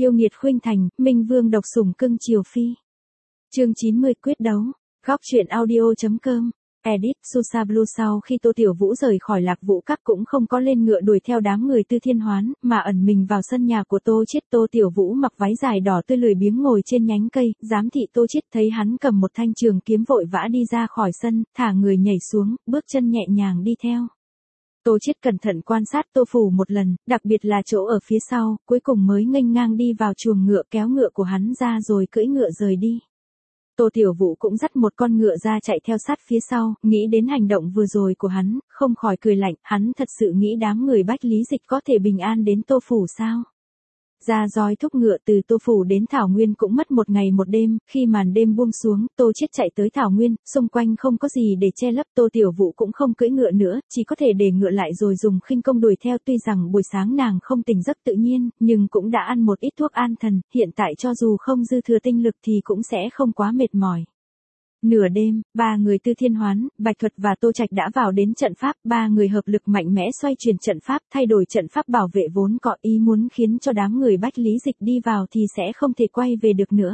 Yêu nghiệt khuynh thành, Minh Vương độc sủng cưng chiều phi. Chương 90 quyết đấu. Góc truyện audio.com. Edit Susa Blue. Sau khi Tô Tiểu Vũ rời khỏi Lạc Vũ Các cũng không có lên ngựa đuổi theo đám người Tư Thiên Hoán, mà ẩn mình vào sân nhà của Tô Chiết. Tô Tiểu Vũ mặc váy dài đỏ tươi lười biếng ngồi trên nhánh cây, giám thị Tô Chiết thấy hắn cầm một thanh trường kiếm vội vã đi ra khỏi sân, thả người nhảy xuống, bước chân nhẹ nhàng đi theo. Tô Chiết cẩn thận quan sát Tô Phủ một lần, đặc biệt là chỗ ở phía sau, cuối cùng mới nghênh ngang đi vào chuồng ngựa, kéo ngựa của hắn ra rồi cưỡi ngựa rời đi. Tô Tiểu Vũ cũng dắt một con ngựa ra chạy theo sát phía sau, nghĩ đến hành động vừa rồi của hắn, không khỏi cười lạnh, hắn thật sự nghĩ đám người Bách Lý Dịch có thể bình an đến Tô Phủ sao? Ra roi thúc ngựa từ Tô Phủ đến Thảo Nguyên cũng mất một ngày một đêm, khi màn đêm buông xuống, Tô Chiết chạy tới Thảo Nguyên, xung quanh không có gì để che lấp, Tô Tiểu Vũ cũng không cưỡi ngựa nữa, chỉ có thể để ngựa lại rồi dùng khinh công đuổi theo. Tuy rằng buổi sáng nàng không tỉnh giấc tự nhiên, nhưng cũng đã ăn một ít thuốc an thần, hiện tại cho dù không dư thừa tinh lực thì cũng sẽ không quá mệt mỏi. Nửa đêm, ba người Tư Thiên Hoán, Bạch Thuật và Tô Trạch đã vào đến trận pháp, ba người hợp lực mạnh mẽ xoay chuyển trận pháp, thay đổi trận pháp bảo vệ vốn có, ý muốn khiến cho đám người Bách Lý Dịch đi vào thì sẽ không thể quay về được nữa.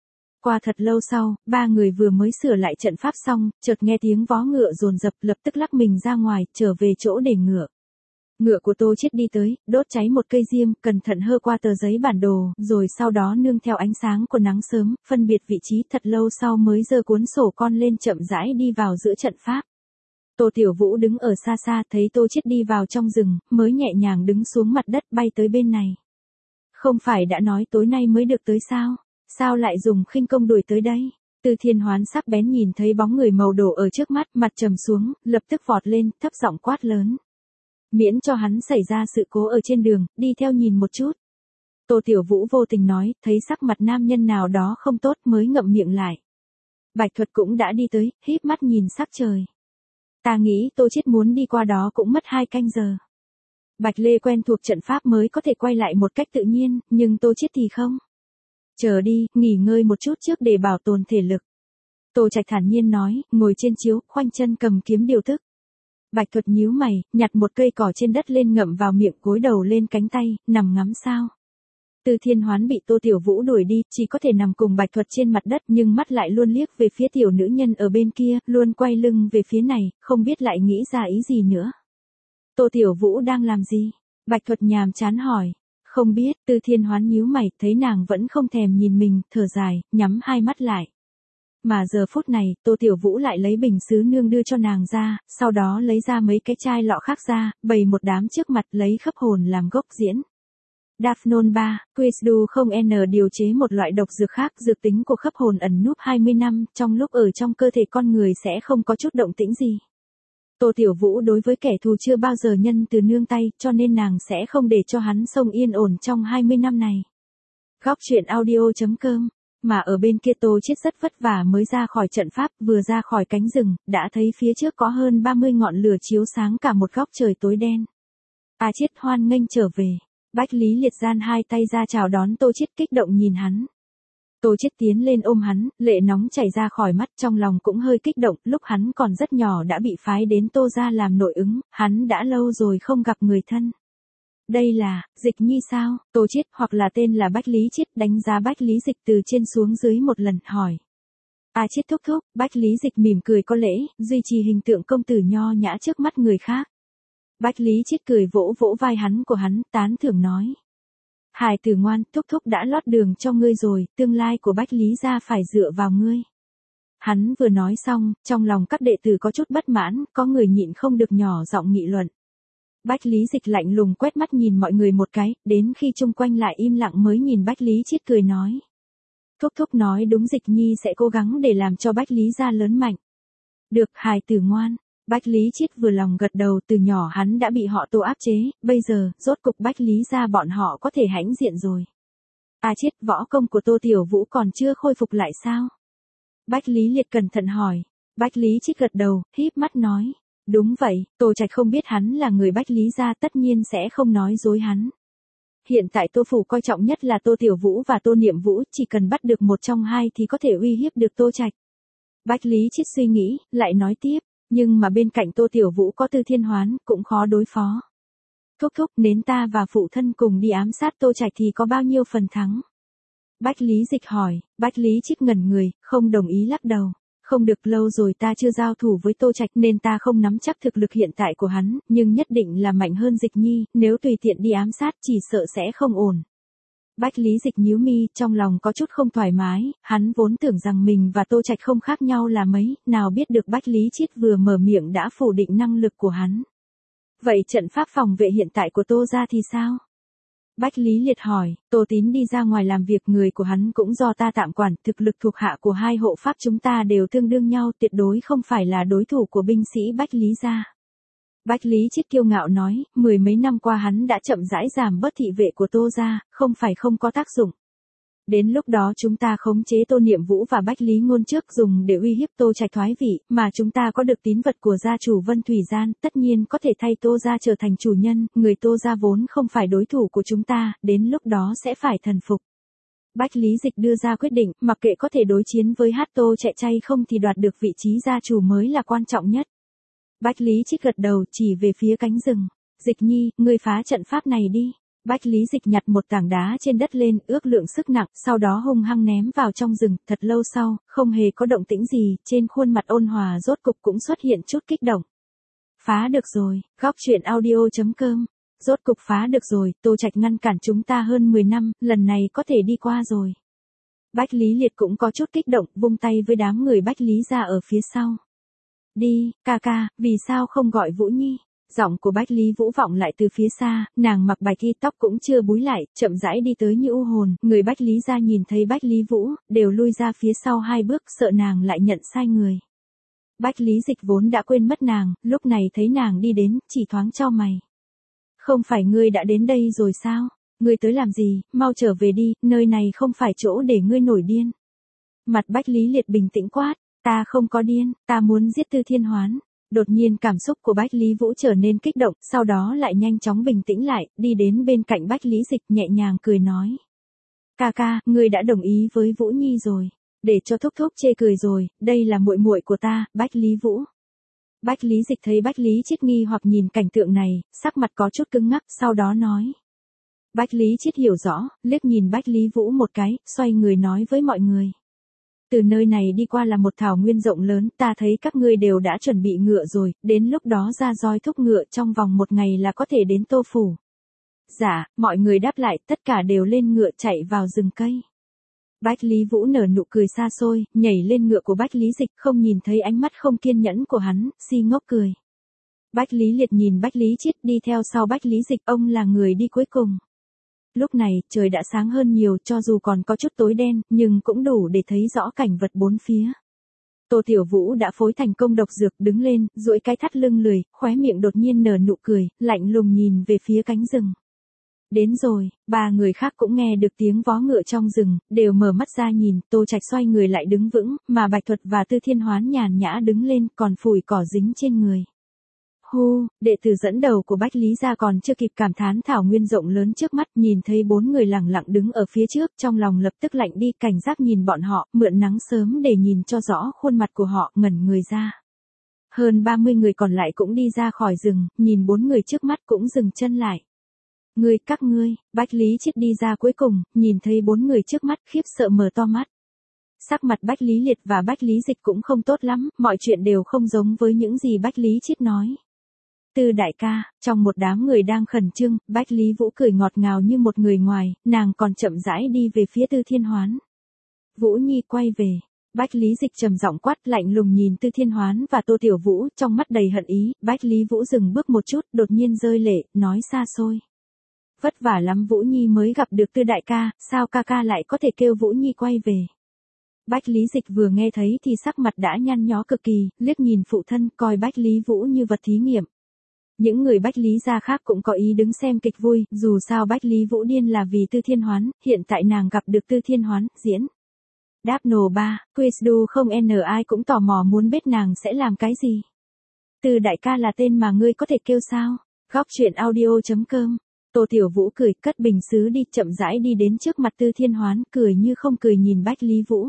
Qua thật lâu sau, ba người vừa mới sửa lại trận pháp xong, chợt nghe tiếng vó ngựa dồn dập, lập tức lắc mình ra ngoài, trở về chỗ để ngựa. Ngựa của Tô Chiết đi tới, đốt cháy một cây diêm, cẩn thận hơ qua tờ giấy bản đồ, rồi sau đó nương theo ánh sáng của nắng sớm, phân biệt vị trí, thật lâu sau mới giơ cuốn sổ con lên chậm rãi đi vào giữa trận pháp. Tô Tiểu Vũ đứng ở xa xa thấy Tô Chiết đi vào trong rừng, mới nhẹ nhàng đứng xuống mặt đất bay tới bên này. Không phải đã nói tối nay mới được tới sao? Sao lại dùng khinh công đuổi tới đây? Tư Thiên Hoán sắc bén nhìn thấy bóng người màu đỏ ở trước mắt, mặt trầm xuống, lập tức vọt lên, thấp giọng quát lớn. Miễn cho hắn xảy ra sự cố ở trên đường, đi theo nhìn một chút. Tô Tiểu Vũ vô tình nói, thấy sắc mặt nam nhân nào đó không tốt mới ngậm miệng lại. Bạch Thuật cũng đã đi tới, híp mắt nhìn sắc trời. Ta nghĩ Tô Chiết muốn đi qua đó cũng mất 2 canh giờ. Bạch Lê quen thuộc trận pháp mới có thể quay lại một cách tự nhiên, nhưng Tô Chiết thì không. Chờ đi, nghỉ ngơi một chút trước để bảo tồn thể lực. Tô Trạch thản nhiên nói, ngồi trên chiếu, khoanh chân cầm kiếm điều thức. Bạch Thuật nhíu mày, nhặt một cây cỏ trên đất lên ngậm vào miệng, gối đầu lên cánh tay, nằm ngắm sao. Tư Thiên Hoán bị Tô Tiểu Vũ đuổi đi, chỉ có thể nằm cùng Bạch Thuật trên mặt đất, nhưng mắt lại luôn liếc về phía tiểu nữ nhân ở bên kia, luôn quay lưng về phía này, không biết lại nghĩ ra ý gì nữa. Tô Tiểu Vũ đang làm gì? Bạch Thuật nhàm chán hỏi. Không biết. Tư Thiên Hoán nhíu mày, thấy nàng vẫn không thèm nhìn mình, thở dài, nhắm hai mắt lại. Mà giờ phút này, Tô Tiểu Vũ lại lấy bình sứ nương đưa cho nàng ra, sau đó lấy ra mấy cái chai lọ khác ra, bày một đám trước mặt, lấy khấp hồn làm gốc diễn. Daphnon 3, Quisdu không N điều chế một loại độc dược khác, dược tính của khấp hồn ẩn núp 20 năm, trong lúc ở trong cơ thể con người sẽ không có chút động tĩnh gì. Tô Tiểu Vũ đối với kẻ thù chưa bao giờ nhân từ nương tay, cho nên nàng sẽ không để cho hắn sống yên ổn trong 20 năm này. Góc truyện audio.com. Mà ở bên kia Tô Chiết rất vất vả mới ra khỏi trận pháp, vừa ra khỏi cánh rừng, đã thấy phía trước có hơn 30 ngọn lửa chiếu sáng cả một góc trời tối đen. A Chiết hoan nghênh trở về. Bách Lý Liệt giang hai tay ra chào đón Tô Chiết, kích động nhìn hắn. Tô Chiết tiến lên ôm hắn, lệ nóng chảy ra khỏi mắt, trong lòng cũng hơi kích động, lúc hắn còn rất nhỏ đã bị phái đến Tô gia làm nội ứng, hắn đã lâu rồi không gặp người thân. Đây là, Dịch Nhi sao? Tô Chiết, hoặc là tên là Bách Lý Chiết, đánh giá Bách Lý Dịch từ trên xuống dưới một lần, hỏi. A Chiết thúc thúc. Bách Lý Dịch mỉm cười có lễ, duy trì hình tượng công tử nho nhã trước mắt người khác. Bách Lý Chiết cười vỗ vỗ vai hắn của hắn, tán thưởng nói. Hải tử ngoan, thúc thúc đã lót đường cho ngươi rồi, tương lai của Bách Lý gia phải dựa vào ngươi. Hắn vừa nói xong, trong lòng các đệ tử có chút bất mãn, có người nhịn không được nhỏ giọng nghị luận. Bách Lý Dịch lạnh lùng quét mắt nhìn mọi người một cái, đến khi chung quanh lại im lặng mới nhìn Bách Lý Chiết cười nói. Thúc thúc nói đúng, Dịch Nhi sẽ cố gắng để làm cho Bách Lý gia lớn mạnh. Được, hài tử ngoan. Bách Lý Chiết vừa lòng gật đầu, từ nhỏ hắn đã bị họ Tô áp chế, bây giờ, rốt cục Bách Lý gia bọn họ có thể hãnh diện rồi. A Chiết, võ công của Tô Tiểu Vũ còn chưa khôi phục lại sao? Bách Lý Liệt cẩn thận hỏi. Bách Lý Chiết gật đầu, híp mắt nói. Đúng vậy, Tô Trạch không biết hắn là người Bách Lý gia, tất nhiên sẽ không nói dối hắn. Hiện tại Tô Phủ coi trọng nhất là Tô Tiểu Vũ và Tô Niệm Vũ, chỉ cần bắt được một trong hai thì có thể uy hiếp được Tô Trạch. Bách Lý Chiết suy nghĩ, lại nói tiếp, nhưng mà bên cạnh Tô Tiểu Vũ có Tư Thiên Hoán, cũng khó đối phó. Thúc thúc, đến ta và phụ thân cùng đi ám sát Tô Trạch thì có bao nhiêu phần thắng? Bách Lý Dịch hỏi. Bách Lý Trích ngẩn người, không đồng ý lắc đầu. Không được, lâu rồi ta chưa giao thủ với Tô Trạch nên ta không nắm chắc thực lực hiện tại của hắn, nhưng nhất định là mạnh hơn Dịch Nhi, nếu tùy tiện đi ám sát chỉ sợ sẽ không ổn. Bách Lý Dịch nhíu mi, trong lòng có chút không thoải mái, hắn vốn tưởng rằng mình và Tô Trạch không khác nhau là mấy, nào biết được Bách Lý Chiết vừa mở miệng đã phủ định năng lực của hắn. Vậy trận pháp phòng vệ hiện tại của Tô gia thì sao? Bách Lý Liệt hỏi. Tô Tín đi ra ngoài làm việc, người của hắn cũng do ta tạm quản, thực lực thuộc hạ của hai hộ pháp chúng ta đều tương đương nhau, tuyệt đối không phải là đối thủ của binh sĩ Bách Lý gia. Bách Lý Chiết kiêu ngạo nói, 10 mấy năm qua hắn đã chậm rãi giảm bớt thị vệ của Tô gia, không phải không có tác dụng. Đến lúc đó chúng ta khống chế Tô Niệm Vũ và Bách Lý Ngôn trước dùng để uy hiếp Tô Trạch thoái vị, mà chúng ta có được tín vật của gia chủ Vân Thủy Gian, tất nhiên có thể thay Tô gia trở thành chủ nhân, người Tô gia vốn không phải đối thủ của chúng ta, đến lúc đó sẽ phải thần phục. Bách Lý Dịch đưa ra quyết định, mặc kệ có thể đối chiến với Tô chạy chay không thì đoạt được vị trí gia chủ mới là quan trọng nhất. Bách Lý Trích gật đầu, chỉ về phía cánh rừng. Dịch Nhi, ngươi phá trận pháp này đi. Bách Lý Dịch nhặt một tảng đá trên đất lên, ước lượng sức nặng, sau đó hung hăng ném vào trong rừng. Thật lâu sau, không hề có động tĩnh gì, trên khuôn mặt ôn hòa rốt cục cũng xuất hiện chút kích động. Phá được rồi, góc truyện audio.com. Rốt cục phá được rồi, Tô Trạch ngăn cản chúng ta hơn 10 năm, lần này có thể đi qua rồi. Bách Lý Liệt cũng có chút kích động, vung tay với đám người Bách Lý ra ở phía sau. Đi, ca ca, vì sao không gọi Vũ Nhi? Giọng của Bách Lý Vũ vọng lại từ phía xa, nàng mặc bạch y, tóc cũng chưa búi lại, chậm rãi đi tới như u hồn, người Bách Lý ra nhìn thấy Bách Lý Vũ, đều lui ra phía sau 2 bước, sợ nàng lại nhận sai người. Bách Lý Dịch vốn đã quên mất nàng, lúc này thấy nàng đi đến, chỉ thoáng chau mày. Không phải ngươi đã đến đây rồi sao? Ngươi tới làm gì, mau trở về đi, nơi này không phải chỗ để ngươi nổi điên. Mặt Bách Lý Liệt bình tĩnh quát, ta không có điên, ta muốn giết Tư Thiên Hoán. Đột nhiên cảm xúc của Bách Lý Vũ trở nên kích động, sau đó lại nhanh chóng bình tĩnh lại, đi đến bên cạnh Bách Lý Dịch nhẹ nhàng cười nói. Ca ca, ngươi đã đồng ý với Vũ Nhi rồi, để cho thúc thúc chê cười rồi, đây là muội muội của ta, Bách Lý Vũ. Bách Lý Dịch thấy Bách Lý Chiết nghi hoặc nhìn cảnh tượng này, sắc mặt có chút cứng ngắc, sau đó nói. Bách Lý Chiết hiểu rõ, liếc nhìn Bách Lý Vũ một cái, xoay người nói với mọi người. Từ nơi này đi qua là một thảo nguyên rộng lớn, ta thấy các ngươi đều đã chuẩn bị ngựa rồi, đến lúc đó ra roi thúc ngựa trong vòng 1 ngày là có thể đến Tô Phủ. Dạ, mọi người đáp lại, tất cả đều lên ngựa chạy vào rừng cây. Bách Lý Vũ nở nụ cười xa xôi, nhảy lên ngựa của Bách Lý Dịch, không nhìn thấy ánh mắt không kiên nhẫn của hắn, si ngốc cười. Bách Lý Liệt nhìn Bách Lý Chiết đi theo sau Bách Lý Dịch, ông là người đi cuối cùng. Lúc này, trời đã sáng hơn nhiều, cho dù còn có chút tối đen, nhưng cũng đủ để thấy rõ cảnh vật bốn phía. Tô Tiểu Vũ đã phối thành công độc dược, đứng lên, duỗi cái thắt lưng lười, khóe miệng đột nhiên nở nụ cười, lạnh lùng nhìn về phía cánh rừng. Đến rồi, 3 người khác cũng nghe được tiếng vó ngựa trong rừng, đều mở mắt ra nhìn, Tô Trạch xoay người lại đứng vững, mà Bạch Thuật và Tư Thiên Hoán nhàn nhã đứng lên, còn phủi cỏ dính trên người. Hu, đệ tử dẫn đầu của Bách Lý gia còn chưa kịp cảm thán thảo nguyên rộng lớn trước mắt, nhìn thấy 4 người lẳng lặng đứng ở phía trước, trong lòng lập tức lạnh đi, cảnh giác nhìn bọn họ, mượn nắng sớm để nhìn cho rõ khuôn mặt của họ, ngẩn người ra. Hơn 30 người còn lại cũng đi ra khỏi rừng, nhìn 4 người trước mắt cũng dừng chân lại. Các ngươi, Bách Lý Chiết đi ra cuối cùng, nhìn thấy 4 người trước mắt, khiếp sợ mở to mắt. Sắc mặt Bách Lý Liệt và Bách Lý Dịch cũng không tốt lắm, mọi chuyện đều không giống với những gì Bách Lý Chiết nói. Tư đại ca, trong một đám người đang khẩn trương, Bách Lý Vũ cười ngọt ngào như một người ngoài, nàng còn chậm rãi đi về phía Tư Thiên Hoán. Vũ Nhi quay về. Bách Lý Dịch trầm giọng quát, lạnh lùng nhìn Tư Thiên Hoán và Tô Tiểu Vũ, trong mắt đầy hận ý. Bách Lý Vũ dừng bước một chút, đột nhiên rơi lệ, nói xa xôi. Vất vả lắm Vũ Nhi mới gặp được Tư đại ca, sao ca ca lại có thể kêu Vũ Nhi quay về. Bách Lý Dịch vừa nghe thấy thì sắc mặt đã nhăn nhó cực kỳ, liếc nhìn phụ thân, coi Bách Lý Vũ như vật thí nghiệm. Những người Bách Lý gia khác cũng có ý đứng xem kịch vui, dù sao Bách Lý Vũ điên là vì Tư Thiên Hoán, hiện tại nàng gặp được Tư Thiên Hoán, diễn. Đáp nổ 3, quiz đu không n ai cũng tò mò muốn biết nàng sẽ làm cái gì. Tư đại ca là tên mà ngươi có thể kêu sao? Góc truyện audio.com. Tô Tiểu Vũ cười, cất bình sứ đi, chậm rãi đi đến trước mặt Tư Thiên Hoán, cười như không cười nhìn Bách Lý Vũ.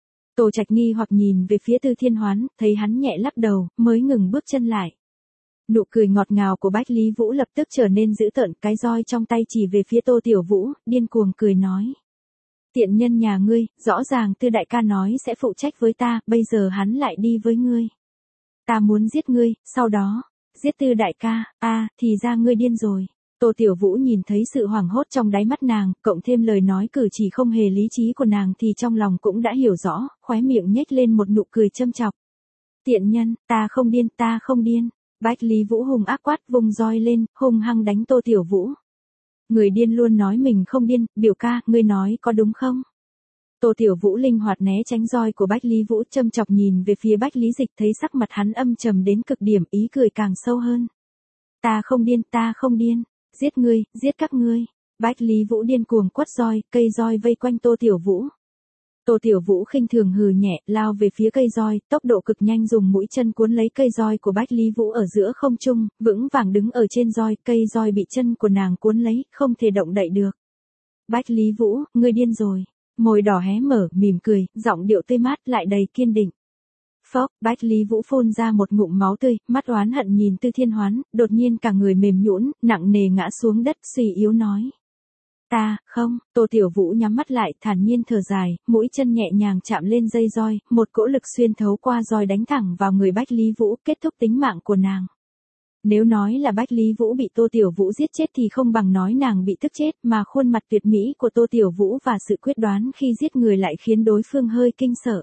Tô Trạch nghi hoặc nhìn về phía Tư Thiên Hoán, thấy hắn nhẹ lắc đầu, mới ngừng bước chân lại. Nụ cười ngọt ngào của Bách Lý Vũ lập tức trở nên dữ tợn, cái roi trong tay chỉ về phía Tô Tiểu Vũ, điên cuồng cười nói. Tiện nhân nhà ngươi, rõ ràng Tư đại ca nói sẽ phụ trách với ta, bây giờ hắn lại đi với ngươi. Ta muốn giết ngươi, sau đó, giết Tư đại ca, thì ra ngươi điên rồi. Tô Tiểu Vũ nhìn thấy sự hoảng hốt trong đáy mắt nàng, cộng thêm lời nói cử chỉ không hề lý trí của nàng thì trong lòng cũng đã hiểu rõ, khóe miệng nhếch lên một nụ cười châm chọc. Tiện nhân, ta không điên, ta không điên. Bách Lý Vũ hung ác quát, vùng roi lên, hung hăng đánh Tô Tiểu Vũ. Người điên luôn nói mình không điên, biểu ca, ngươi nói có đúng không? Tô Tiểu Vũ linh hoạt né tránh roi của Bách Lý Vũ, châm chọc nhìn về phía Bách Lý Dịch, thấy sắc mặt hắn âm trầm đến cực điểm, ý cười càng sâu hơn. Ta không điên, ta không điên. Giết ngươi, giết các ngươi. Bách Lý Vũ điên cuồng quất roi, cây roi vây quanh Tô Tiểu Vũ. Tô Tiểu Vũ khinh thường hừ nhẹ, lao về phía cây roi, tốc độ cực nhanh, dùng mũi chân cuốn lấy cây roi của Bách Lý Vũ ở giữa không trung, vững vàng đứng ở trên roi, cây roi bị chân của nàng cuốn lấy, không thể động đậy được. Bách Lý Vũ, ngươi điên rồi. Môi đỏ hé mở, mỉm cười, giọng điệu tươi mát lại đầy kiên định. Phốc, Bách Lý Vũ phun ra một ngụm máu tươi, mắt oán hận nhìn Tư Thiên Hoán, đột nhiên cả người mềm nhũn, nặng nề ngã xuống đất, suy yếu nói. Ta, không, Tô Tiểu Vũ nhắm mắt lại, thản nhiên thở dài, mũi chân nhẹ nhàng chạm lên dây roi, một cỗ lực xuyên thấu qua roi đánh thẳng vào người Bách Lý Vũ, kết thúc tính mạng của nàng. Nếu nói là Bách Lý Vũ bị Tô Tiểu Vũ giết chết thì không bằng nói nàng bị tức chết, mà khuôn mặt tuyệt mỹ của Tô Tiểu Vũ và sự quyết đoán khi giết người lại khiến đối phương hơi kinh sợ.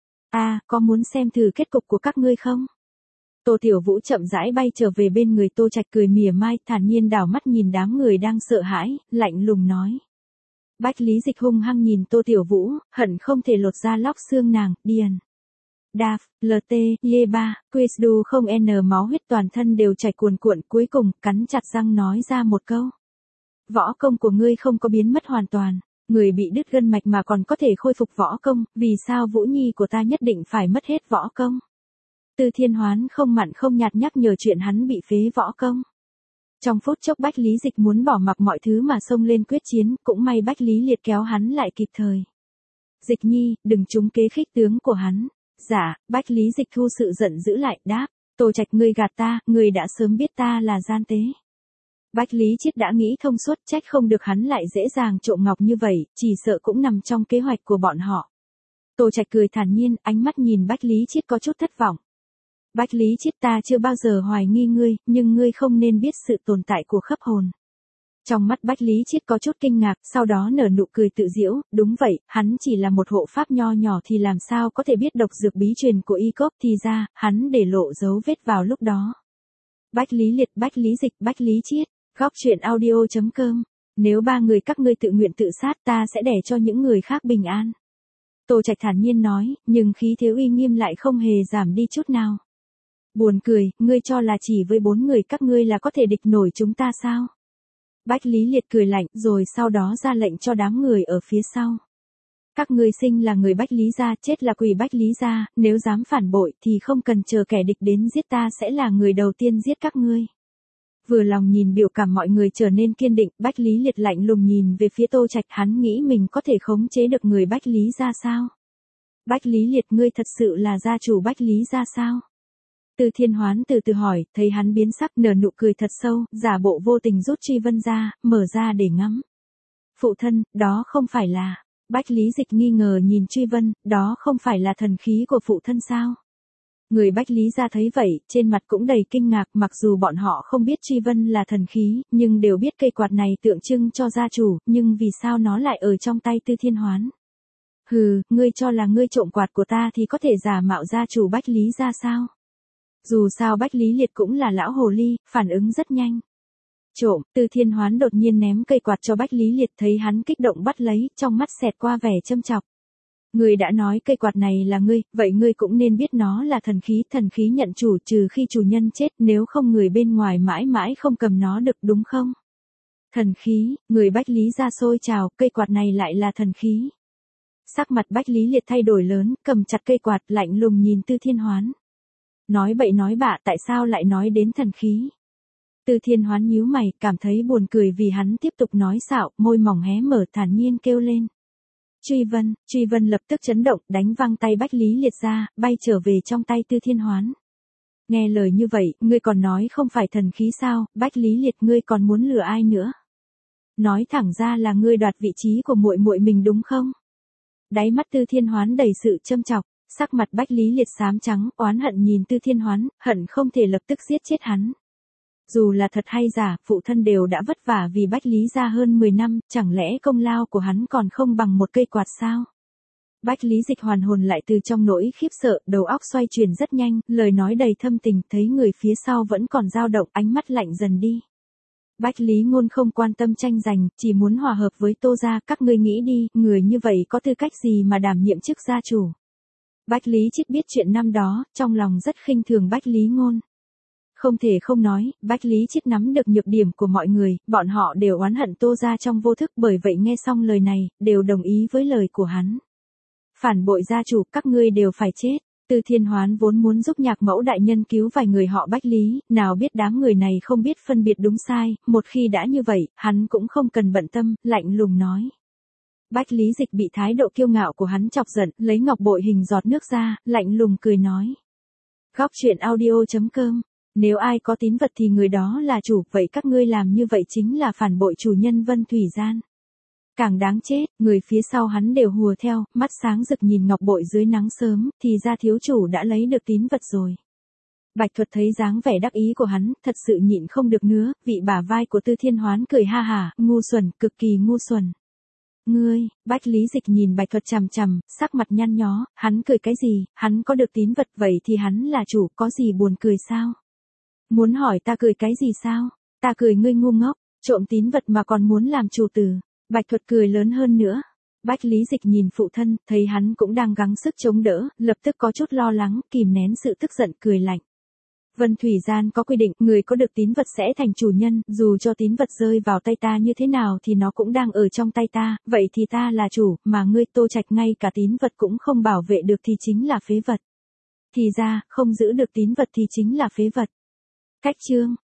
Có muốn xem thử kết cục của các ngươi không? Tô Tiểu Vũ chậm rãi bay trở về bên người Tô Trạch, cười mỉa mai, thản nhiên đảo mắt nhìn đám người đang sợ hãi, lạnh lùng nói. Bách Lý Dịch hung hăng nhìn Tô Tiểu Vũ, hận không thể lột da lóc xương nàng, điền. Đaf, LT, Y3, Quizdu không n máu huyết toàn thân đều chảy cuồn cuộn, cuối cùng cắn chặt răng nói ra một câu. Võ công của ngươi không có biến mất hoàn toàn. Người bị đứt gân mạch mà còn có thể khôi phục võ công, vì sao Vũ Nhi của ta nhất định phải mất hết võ công? Tư Thiên Hoán không mặn không nhạt nhắc nhở chuyện hắn bị phế võ công. Trong phút chốc Bách Lý Dịch muốn bỏ mặc mọi thứ mà xông lên quyết chiến, cũng may Bách Lý Liệt kéo hắn lại kịp thời. Dịch Nhi, đừng trúng kế khích tướng của hắn. Dạ, Bách Lý Dịch thu sự giận dữ lại, đáp, Tô Trạch ngươi gạt ta, ngươi đã sớm biết ta là gian tế. Bách Lý Chiết đã nghĩ thông suốt, trách không được hắn lại dễ dàng trộm ngọc như vậy, chỉ sợ cũng nằm trong kế hoạch của bọn họ. Tô Trạch cười thản nhiên, ánh mắt nhìn Bách Lý Chiết có chút thất vọng. Bách Lý Chiết, ta chưa bao giờ hoài nghi ngươi, nhưng ngươi không nên biết sự tồn tại của khấp hồn. Trong mắt Bách Lý Chiết có chút kinh ngạc, sau đó nở nụ cười tự giễu, đúng vậy, hắn chỉ là một hộ pháp nho nhỏ thì làm sao có thể biết độc dược bí truyền của Y Cốc, thì ra, hắn để lộ dấu vết vào lúc đó. Bách Lý Liệt, Bách Lý Dịch, Bách Lý Chiết. Góc truyện audio.com. Nếu ba người các ngươi tự nguyện tự sát, ta sẽ để cho những người khác bình an. Tô Trạch thản nhiên nói, nhưng khí thế uy nghiêm lại không hề giảm đi chút nào. Buồn cười, ngươi cho là chỉ với 4 người các ngươi là có thể địch nổi chúng ta sao? Bách Lý Liệt cười lạnh, rồi sau đó ra lệnh cho đám người ở phía sau. Các ngươi sinh là người Bách Lý gia, chết là quỷ Bách Lý gia, nếu dám phản bội thì không cần chờ kẻ địch đến giết, ta sẽ là người đầu tiên giết các ngươi. Vừa lòng nhìn biểu cảm mọi người trở nên kiên định, Bách Lý Liệt lạnh lùng nhìn về phía Tô Trạch, hắn nghĩ mình có thể khống chế được người Bách Lý gia sao? Bách Lý Liệt, ngươi thật sự là gia chủ Bách Lý gia sao? Tư Thiên Hoán từ từ hỏi, thấy hắn biến sắc, nở nụ cười thật sâu, giả bộ vô tình rút truy vân ra, mở ra để ngắm. Phụ thân, đó không phải là... Bách Lý Dịch nghi ngờ nhìn truy vân, đó không phải là thần khí của phụ thân sao? Người Bách Lý gia thấy vậy, trên mặt cũng đầy kinh ngạc, mặc dù bọn họ không biết truy vân là thần khí, nhưng đều biết cây quạt này tượng trưng cho gia chủ, nhưng vì sao nó lại ở trong tay Tư Thiên Hoán? Hừ, ngươi cho là ngươi trộm quạt của ta thì có thể giả mạo gia chủ Bách Lý gia sao? Dù sao Bách Lý Liệt cũng là lão hồ ly, phản ứng rất nhanh. Trộm, Tư Thiên Hoán đột nhiên ném cây quạt cho Bách Lý Liệt, thấy hắn kích động bắt lấy, trong mắt xẹt qua vẻ châm chọc. Ngươi đã nói cây quạt này là ngươi, vậy ngươi cũng nên biết nó là thần khí nhận chủ trừ khi chủ nhân chết, nếu không người bên ngoài mãi mãi không cầm nó được, đúng không? Thần khí, người Bách Lý gia sôi trào, cây quạt này lại là thần khí. Sắc mặt Bách Lý Liệt thay đổi lớn, cầm chặt cây quạt, lạnh lùng nhìn Tư Thiên Hoán. Nói bậy nói bạ, tại sao lại nói đến thần khí? Tư Thiên Hoán nhíu mày, cảm thấy buồn cười vì hắn tiếp tục nói xạo, môi mỏng hé mở, thản nhiên kêu lên. Truy Vân lập tức chấn động, đánh văng tay Bách Lý Liệt ra, bay trở về trong tay Tư Thiên Hoán. Nghe lời như vậy, ngươi còn nói không phải thần khí sao, Bách Lý Liệt ngươi còn muốn lừa ai nữa? Nói thẳng ra là ngươi đoạt vị trí của muội muội mình đúng không? Đáy mắt Tư Thiên Hoán đầy sự châm chọc, sắc mặt Bách Lý Liệt xám trắng, oán hận nhìn Tư Thiên Hoán, hận không thể lập tức giết chết hắn. Dù là thật hay giả, phụ thân đều đã vất vả vì Bách Lý gia hơn 10 năm, chẳng lẽ công lao của hắn còn không bằng một cây quạt sao? Bách Lý Dịch hoàn hồn lại từ trong nỗi khiếp sợ, đầu óc xoay chuyển rất nhanh, lời nói đầy thâm tình, thấy người phía sau vẫn còn dao động, ánh mắt lạnh dần đi. Bách Lý Ngôn không quan tâm tranh giành, chỉ muốn hòa hợp với Tô gia, các ngươi nghĩ đi, người như vậy có tư cách gì mà đảm nhiệm chức gia chủ. Bách Lý Chít biết chuyện năm đó, trong lòng rất khinh thường Bách Lý Ngôn. Không thể không nói, Bách Lý Chít nắm được nhược điểm của mọi người, bọn họ đều oán hận Tô gia trong vô thức, bởi vậy nghe xong lời này, đều đồng ý với lời của hắn. Phản bội gia chủ, các ngươi đều phải chết. Tư Thiên Hoán vốn muốn giúp Nhạc Mẫu đại nhân cứu vài người họ Bách Lý, nào biết đám người này không biết phân biệt đúng sai, một khi đã như vậy, hắn cũng không cần bận tâm, lạnh lùng nói. Bách Lý Dịch bị thái độ kiêu ngạo của hắn chọc giận, lấy ngọc bội hình giọt nước ra, lạnh lùng cười nói. Góc truyện audio.com. Nếu ai có tín vật thì người đó là chủ, vậy các ngươi làm như vậy chính là phản bội chủ nhân Vân Thủy Gian. Càng đáng chết, người phía sau hắn đều hùa theo, mắt sáng rực nhìn ngọc bội dưới nắng sớm, thì ra thiếu chủ đã lấy được tín vật rồi. Bạch Thuật thấy dáng vẻ đắc ý của hắn, thật sự nhịn không được nữa, vị bả vai của Tư Thiên Hoán cười ha hả, ngu xuẩn, cực kỳ ngu xuẩn. Ngươi, Bách Lý Dịch nhìn Bạch Thuật chằm chằm, sắc mặt nhăn nhó, hắn cười cái gì, hắn có được tín vật vậy thì hắn là chủ, có gì buồn cười sao? Muốn hỏi ta cười cái gì sao? Ta cười ngươi ngu ngốc, trộm tín vật mà còn muốn làm chủ tử. Bạch Thuật cười lớn hơn nữa. Bách Lý Dịch nhìn phụ thân, thấy hắn cũng đang gắng sức chống đỡ, lập tức có chút lo lắng, kìm nén sự tức giận, cười lạnh. Vân Thủy Gian có quy định, người có được tín vật sẽ thành chủ nhân, dù cho tín vật rơi vào tay ta như thế nào thì nó cũng đang ở trong tay ta, vậy thì ta là chủ, mà ngươi Tô Trạch ngay cả tín vật cũng không bảo vệ được thì chính là phế vật. Thì ra, không giữ được tín vật thì chính là phế vật. Cách chương.